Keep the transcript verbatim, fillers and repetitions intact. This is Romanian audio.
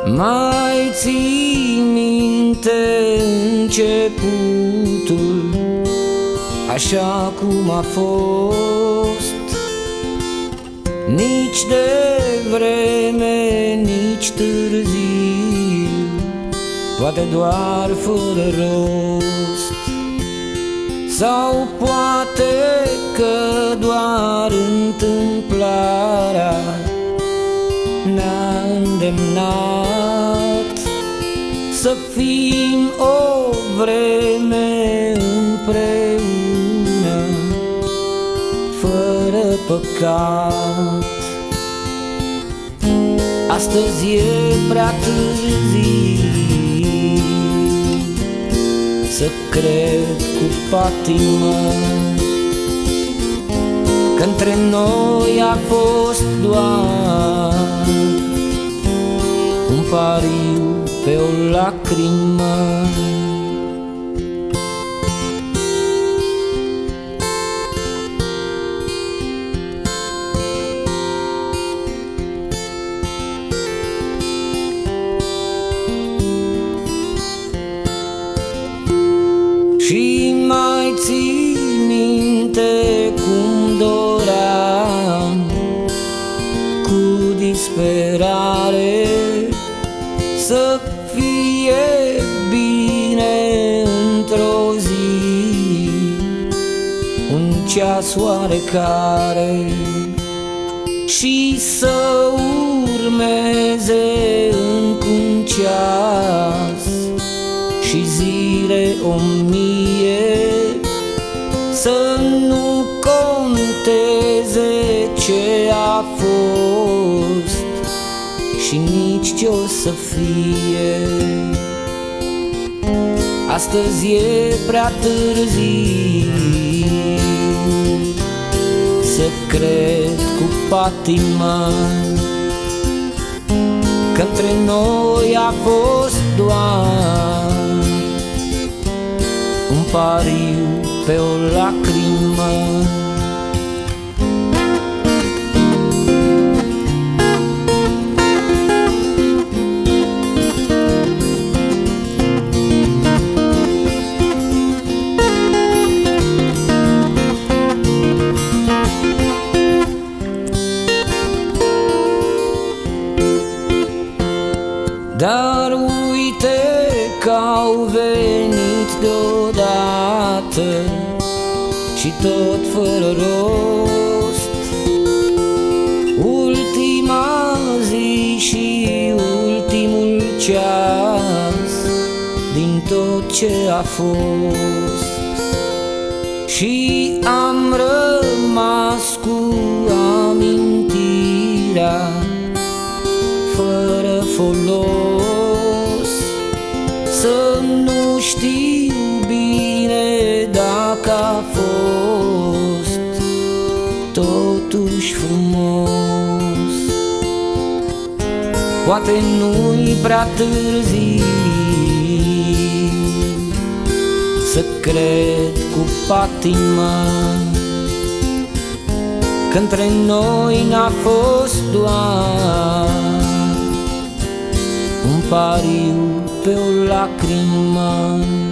Mai ții minte începutul, așa cum a fost, nici de vreme, nici târziu, poate doar fără rost. Sau poate că doar întâmplarea ne-a îndemnat să fim o vreme împreună, fără păcat. Astăzi e prea târziu să cred cu patimă că între noi a fost doar un pariu pe o lacrimă. Și mai ții minte cum doream cu disperare să fie bine într-o zi, un ceas oarecare, și să urmeze încă un ceas și zile o mie, să nu conteze ce a fost și nici ce-o să fie. Astăzi e prea târziu să cred cu patimă că între noi a fost doar un pariu pe o lacrimă. Dar uite că au venit deodată și tot fără rost, ultima zi și ultimul ceas din tot ce a fost. Și am rămas cu amintirea fără folos, să nu știu bine dacă a fost totuși frumos. Poate nu-i prea târziu să cred cu patimă că între noi n-a fost doar un pariu pe o lacrimă.